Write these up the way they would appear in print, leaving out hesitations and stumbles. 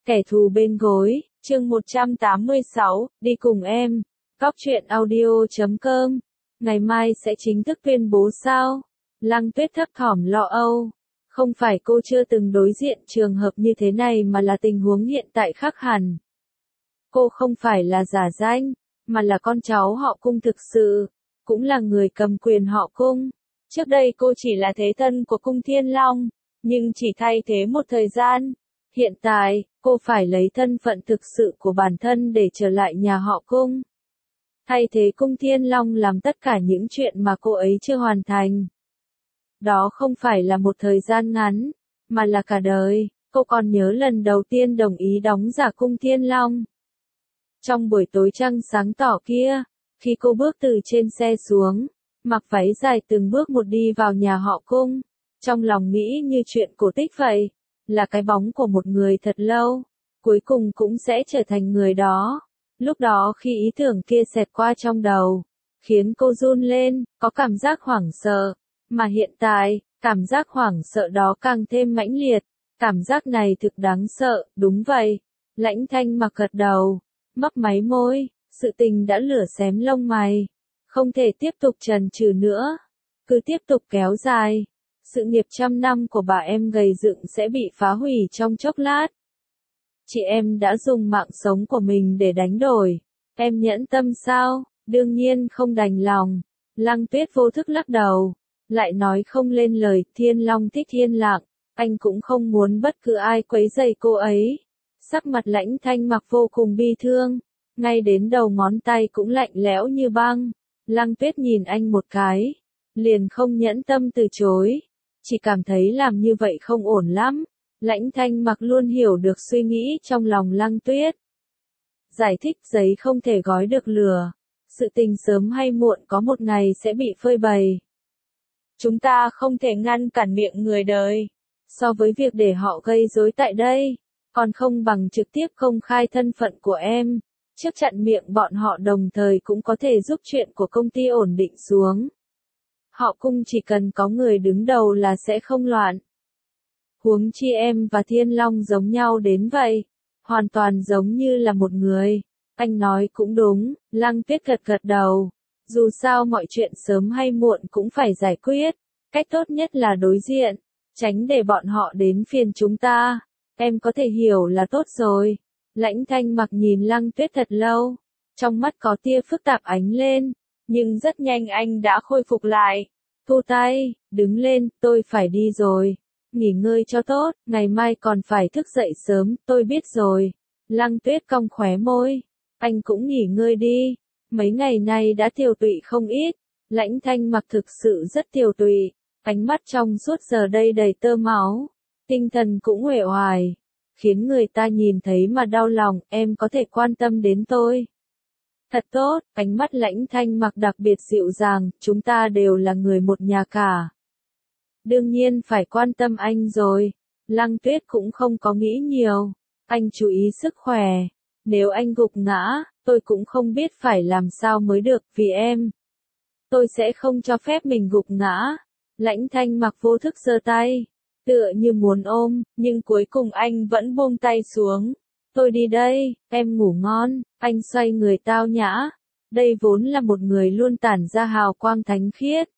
Kẻ thù bên gối, chương 186, đi cùng em. Góc truyện audio.com. Ngày mai sẽ chính thức tuyên bố sao? Lăng Tuyết thấp thỏm lo âu. Không phải cô chưa từng đối diện trường hợp như thế này mà là tình huống hiện tại khác hẳn. Cô không phải là giả danh, mà là con cháu họ Cung thực sự, cũng là người cầm quyền họ Cung. Trước đây cô chỉ là thế thân của Cung Thiên Long, nhưng chỉ thay thế một thời gian. Hiện tại, cô phải lấy thân phận thực sự của bản thân để trở lại nhà họ Cung. Thay thế Cung Thiên Long làm tất cả những chuyện mà cô ấy chưa hoàn thành. Đó không phải là một thời gian ngắn, mà là cả đời. Cô còn nhớ lần đầu tiên đồng ý đóng giả Cung Thiên Long. Trong buổi tối trăng sáng tỏ kia, khi cô bước từ trên xe xuống, mặc váy dài từng bước một đi vào nhà họ Cung, trong lòng nghĩ như chuyện cổ tích vậy, là cái bóng của một người thật lâu, cuối cùng cũng sẽ trở thành người đó. Lúc đó khi ý tưởng kia xẹt qua trong đầu, khiến cô run lên, có cảm giác hoảng sợ, mà hiện tại, cảm giác hoảng sợ đó càng thêm mãnh liệt, cảm giác này thực đáng sợ, đúng vậy. Lãnh Thanh Mặc gật đầu, mấp máy môi, sự tình đã lửa xém lông mày, không thể tiếp tục chần chừ nữa, cứ tiếp tục kéo dài, sự nghiệp trăm năm của bà em gầy dựng sẽ bị phá hủy trong chốc lát. Chị em đã dùng mạng sống của mình để đánh đổi, em nhẫn tâm sao? Đương nhiên không đành lòng. Lăng Tuyết vô thức lắc đầu, lại nói không lên lời. Thiên Long thích yên lặng, anh cũng không muốn bất cứ ai quấy rầy cô ấy. Sắc mặt Lãnh Thanh Mặc vô cùng bi thương, ngay đến đầu ngón tay cũng lạnh lẽo như băng. Lăng Tuyết nhìn anh một cái, liền không nhẫn tâm từ chối, chỉ cảm thấy làm như vậy không ổn lắm. Lãnh Thanh Mặc luôn hiểu được suy nghĩ trong lòng Lăng Tuyết. Giải thích giấy không thể gói được lửa, sự tình sớm hay muộn có một ngày sẽ bị phơi bày. Chúng ta không thể ngăn cản miệng người đời, so với việc để họ gây rối tại đây, còn không bằng trực tiếp công khai thân phận của em, trước chặn miệng bọn họ đồng thời cũng có thể giúp chuyện của công ty ổn định xuống. Họ Cung chỉ cần có người đứng đầu là sẽ không loạn. Huống chi em và Thiên Long giống nhau đến vậy, hoàn toàn giống như là một người. Anh nói cũng đúng, Lăng Tuyết gật gật đầu. Dù sao mọi chuyện sớm hay muộn cũng phải giải quyết, cách tốt nhất là đối diện, tránh để bọn họ đến phiền chúng ta. Em có thể hiểu là tốt rồi. Lãnh Thanh Mặc nhìn Lăng Tuyết thật lâu, trong mắt có tia phức tạp ánh lên, nhưng rất nhanh anh đã khôi phục lại. Thu tay, đứng lên, tôi phải đi rồi. Nghỉ ngơi cho tốt, ngày mai còn phải thức dậy sớm, tôi biết rồi. Lăng Tuyết cong khóe môi, anh cũng nghỉ ngơi đi, mấy ngày nay đã tiều tụy không ít. Lãnh Thanh Mặc thực sự rất tiều tụy, ánh mắt trong suốt giờ đây đầy tơ máu, tinh thần cũng uể oải, khiến người ta nhìn thấy mà đau lòng. Em có thể quan tâm đến tôi. Thật tốt, ánh mắt Lãnh Thanh Mặc đặc biệt dịu dàng, chúng ta đều là người một nhà cả. Đương nhiên phải quan tâm anh rồi. Lăng Tuyết cũng không có nghĩ nhiều. Anh chú ý sức khỏe. Nếu anh gục ngã, tôi cũng không biết phải làm sao mới được. Vì em, tôi sẽ không cho phép mình gục ngã. Lãnh Thanh Mặc vô thức giơ tay, tựa như muốn ôm, nhưng cuối cùng anh vẫn buông tay xuống. Tôi đi đây, em ngủ ngon. Anh xoay người tao nhã. Đây vốn là một người luôn tản ra hào quang thánh khiết.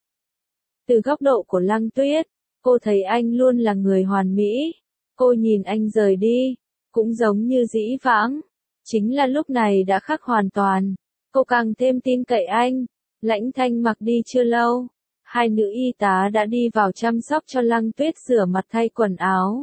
Từ góc độ của Lăng Tuyết, cô thấy anh luôn là người hoàn mỹ. Cô nhìn anh rời đi, cũng giống như dĩ vãng. Chính là lúc này đã khác hoàn toàn. Cô càng thêm tin cậy anh. Lãnh Thanh Mặc đi chưa lâu, hai nữ y tá đã đi vào chăm sóc cho Lăng Tuyết rửa mặt thay quần áo.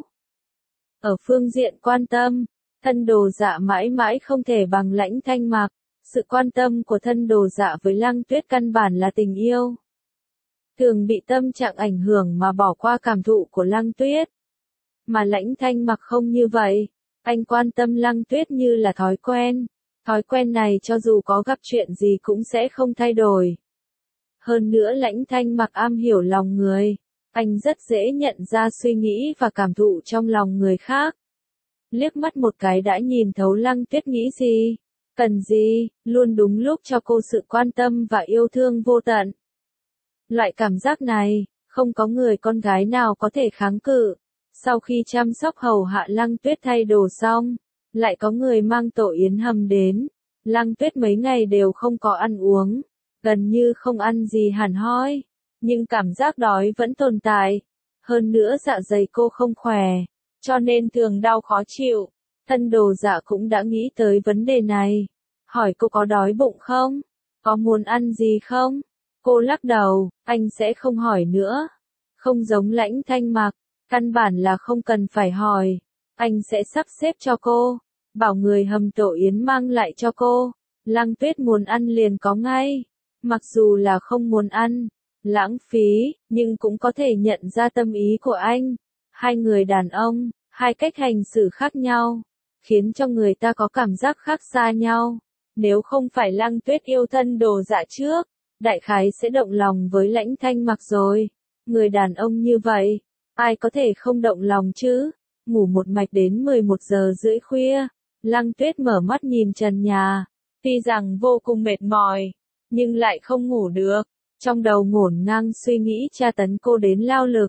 Ở phương diện quan tâm, Thân Đồ Dạ mãi mãi không thể bằng Lãnh Thanh Mặc. Sự quan tâm của Thân Đồ Dạ với Lăng Tuyết căn bản là tình yêu, thường bị tâm trạng ảnh hưởng mà bỏ qua cảm thụ của Lăng Tuyết. Mà Lãnh Thanh Mặc không như vậy, anh quan tâm Lăng Tuyết như là thói quen. Thói quen này cho dù có gặp chuyện gì cũng sẽ không thay đổi. Hơn nữa Lãnh Thanh Mặc am hiểu lòng người, anh rất dễ nhận ra suy nghĩ và cảm thụ trong lòng người khác. Liếc mắt một cái đã nhìn thấu Lăng Tuyết nghĩ gì, cần gì, luôn đúng lúc cho cô sự quan tâm và yêu thương vô tận. Loại cảm giác này, không có người con gái nào có thể kháng cự. Sau khi chăm sóc hầu hạ Lăng Tuyết thay đồ xong, lại có người mang tổ yến hầm đến. Lăng Tuyết mấy ngày đều không có ăn uống, gần như không ăn gì hẳn hoi, nhưng cảm giác đói vẫn tồn tại. Hơn nữa dạ dày cô không khỏe, cho nên thường đau khó chịu. Thân Đồ Dạ cũng đã nghĩ tới vấn đề này, hỏi cô có đói bụng không? Có muốn ăn gì không? Cô lắc đầu, anh sẽ không hỏi nữa. Không giống Lãnh Thanh Mặc, căn bản là không cần phải hỏi, anh sẽ sắp xếp cho cô, bảo người hầm tổ yến mang lại cho cô. Lăng Tuyết muốn ăn liền có ngay, mặc dù là không muốn ăn, lãng phí, nhưng cũng có thể nhận ra tâm ý của anh. Hai người đàn ông, hai cách hành xử khác nhau, khiến cho người ta có cảm giác khác xa nhau. Nếu không phải Lăng Tuyết yêu Thân Đồ Dạ trước, đại khái sẽ động lòng với Lãnh Thanh Mặc rồi. Người đàn ông như vậy, ai có thể không động lòng chứ? Ngủ một mạch đến 11 giờ rưỡi khuya, Lăng Tuyết mở mắt nhìn trần nhà, tuy rằng vô cùng mệt mỏi, nhưng lại không ngủ được, trong đầu ngổn ngang suy nghĩ tra tấn cô đến lao lực.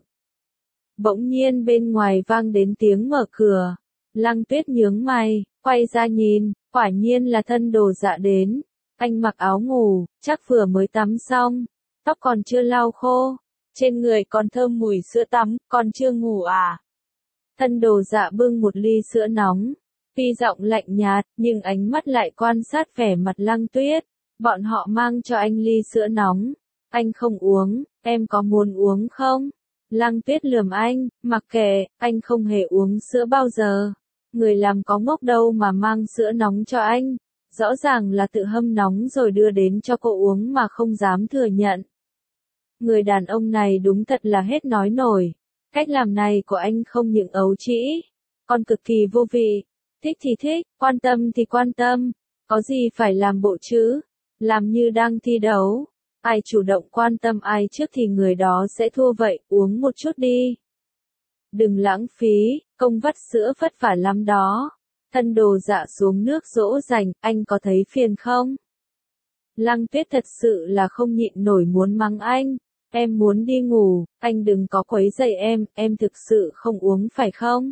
Bỗng nhiên bên ngoài vang đến tiếng mở cửa, Lăng Tuyết nhướng mày, quay ra nhìn, quả nhiên là Thân Đồ Dạ đến. Anh mặc áo ngủ, chắc vừa mới tắm xong, tóc còn chưa lau khô, trên người còn thơm mùi sữa tắm, còn chưa ngủ à? Thân Đồ Dạ bưng một ly sữa nóng, tuy giọng lạnh nhạt, nhưng ánh mắt lại quan sát vẻ mặt Lăng Tuyết. Bọn họ mang cho anh ly sữa nóng, anh không uống, em có muốn uống không? Lăng Tuyết lườm anh, mặc kệ, anh không hề uống sữa bao giờ. Người làm có ngốc đâu mà mang sữa nóng cho anh, rõ ràng là tự hâm nóng rồi đưa đến cho cô uống mà không dám thừa nhận. Người đàn ông này đúng thật là hết nói nổi, cách làm này của anh không những ấu trĩ, còn cực kỳ vô vị. Thích thì thích, quan tâm thì quan tâm, có gì phải làm bộ chứ, làm như đang thi đấu. Ai chủ động quan tâm ai trước thì người đó sẽ thua vậy, uống một chút đi. Đừng lãng phí, công vắt sữa vất vả lắm đó. Thân Đồ Dạ xuống nước dỗ dành, anh có thấy phiền không? Lăng Tuyết thật sự là không nhịn nổi muốn mắng anh. Em muốn đi ngủ, anh đừng có quấy rầy em thực sự không uống phải không?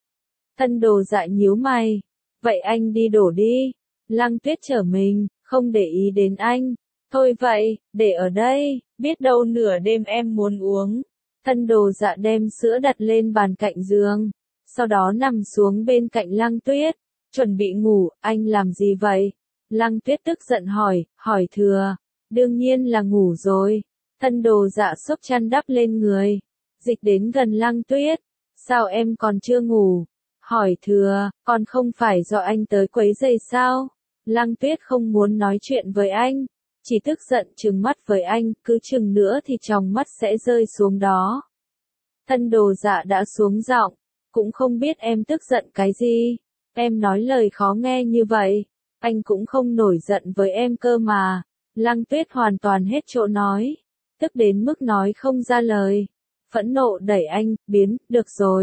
Thân Đồ Dạ nhíu mày. Vậy anh đi đổ đi. Lăng Tuyết trở mình, không để ý đến anh. Thôi vậy, để ở đây, biết đâu nửa đêm em muốn uống. Thân Đồ Dạ đem sữa đặt lên bàn cạnh giường, sau đó nằm xuống bên cạnh Lăng Tuyết, chuẩn bị ngủ. Anh làm gì vậy? Lăng Tuyết tức giận hỏi thừa. Đương nhiên là ngủ rồi. Thân Đồ Dạ xốc chăn đắp lên người, dịch đến gần Lăng Tuyết. Sao em còn chưa ngủ? Hỏi thừa, còn không phải do anh tới quấy rầy sao? Lăng Tuyết không muốn nói chuyện với anh, chỉ tức giận trừng mắt với anh, cứ chừng nữa thì tròng mắt sẽ rơi xuống đó. Thân Đồ Dạ đã xuống giọng, cũng không biết em tức giận cái gì, em nói lời khó nghe như vậy, anh cũng không nổi giận với em cơ mà. Lăng Tuyết hoàn toàn hết chỗ nói, tức đến mức nói không ra lời, phẫn nộ đẩy anh, được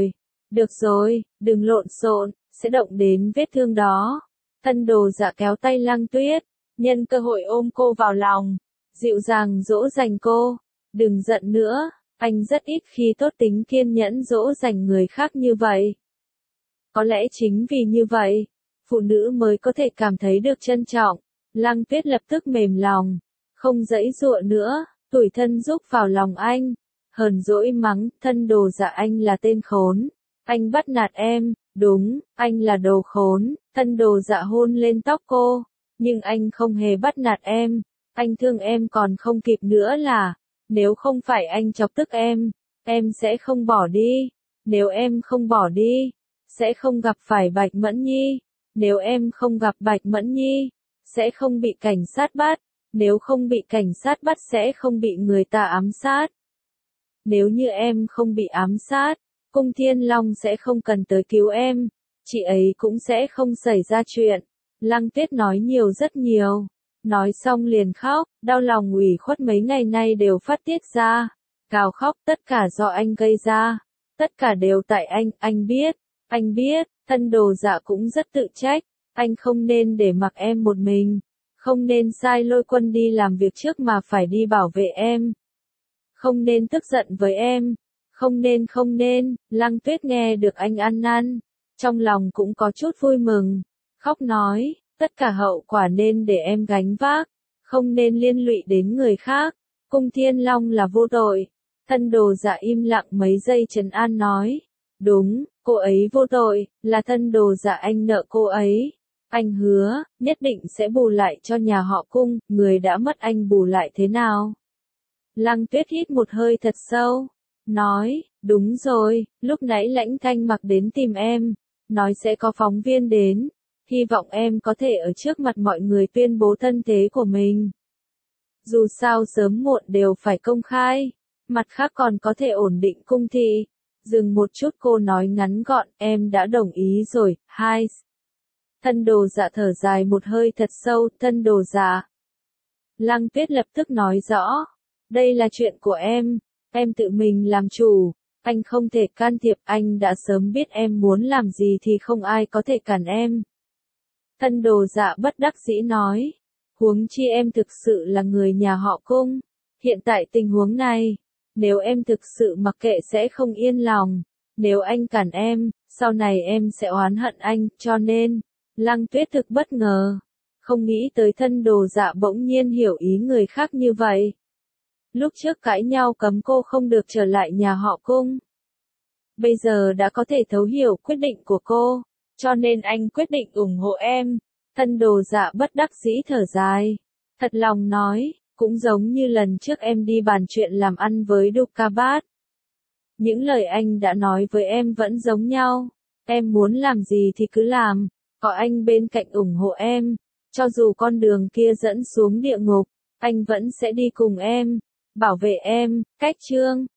rồi, đừng lộn xộn, sẽ động đến vết thương đó. Thân Đồ Dạ kéo tay Lăng Tuyết, nhân cơ hội ôm cô vào lòng, dịu dàng dỗ dành cô. Đừng giận nữa, anh rất ít khi tốt tính kiên nhẫn dỗ dành người khác như vậy. Có lẽ chính vì như vậy, phụ nữ mới có thể cảm thấy được trân trọng. Lăng Tuyết lập tức mềm lòng, không giãy giụa nữa, tủi thân rúc vào lòng anh, hờn dỗi mắng. Thân Đồ Dạ anh là tên khốn, anh bắt nạt em, đúng, anh là đồ khốn. Thân Đồ Dạ hôn lên tóc cô, nhưng anh không hề bắt nạt em, anh thương em còn không kịp nữa là, nếu không phải anh chọc tức em sẽ không bỏ đi, nếu em không bỏ đi, sẽ không gặp phải Bạch Mẫn Nhi, nếu em không gặp Bạch Mẫn Nhi, sẽ không bị cảnh sát bắt, nếu không bị cảnh sát bắt sẽ không bị người ta ám sát. Nếu như em không bị ám sát, Cung Thiên Long sẽ không cần tới cứu em, chị ấy cũng sẽ không xảy ra chuyện. Lăng Tuyết nói nhiều rất nhiều, nói xong liền khóc, đau lòng ủy khuất mấy ngày nay đều phát tiết ra, gào khóc tất cả do anh gây ra, tất cả đều tại anh biết. Thân Đồ Dạ cũng rất tự trách, anh không nên để mặc em một mình, không nên sai Lôi Quân đi làm việc trước mà phải đi bảo vệ em, không nên tức giận với em, không nên. Lăng Tuyết nghe được anh ăn năn, trong lòng cũng có chút vui mừng, khóc nói, tất cả hậu quả nên để em gánh vác, không nên liên lụy đến người khác, Cung Thiên Long là vô tội. Thân Đồ Dạ im lặng mấy giây trấn an nói, đúng, cô ấy vô tội, là Thân Đồ Dạ anh nợ cô ấy. Anh hứa, nhất định sẽ bù lại cho nhà họ Cung, người đã mất anh bù lại thế nào? Lăng Tuyết hít một hơi thật sâu, nói, đúng rồi, lúc nãy Lãnh Thanh Mặc đến tìm em, nói sẽ có phóng viên đến, hy vọng em có thể ở trước mặt mọi người tuyên bố thân thế của mình. Dù sao sớm muộn đều phải công khai, mặt khác còn có thể ổn định cung thị. Dừng một chút cô nói ngắn gọn, em đã đồng ý rồi, hai. Thân Đồ Dạ thở dài một hơi thật sâu, Thân Đồ Dạ. Lăng Tuyết lập tức nói rõ, đây là chuyện của em tự mình làm chủ, anh không thể can thiệp, anh đã sớm biết em muốn làm gì thì không ai có thể cản em. Thân Đồ Dạ bất đắc dĩ nói, huống chi em thực sự là người nhà họ Cung, hiện tại tình huống này, nếu em thực sự mặc kệ sẽ không yên lòng, nếu anh cản em, sau này em sẽ oán hận anh, cho nên, Lăng Tuyết thực bất ngờ, không nghĩ tới Thân Đồ Dạ bỗng nhiên hiểu ý người khác như vậy. Lúc trước cãi nhau cấm cô không được trở lại nhà họ Cung. Bây giờ đã có thể thấu hiểu quyết định của cô, cho nên anh quyết định ủng hộ em. Thân Đồ Dạ bất đắc dĩ thở dài, thật lòng nói, cũng giống như lần trước em đi bàn chuyện làm ăn với Dukabat. Những lời anh đã nói với em vẫn giống nhau, em muốn làm gì thì cứ làm, có anh bên cạnh ủng hộ em, cho dù con đường kia dẫn xuống địa ngục, anh vẫn sẽ đi cùng em, bảo vệ em, cách chương.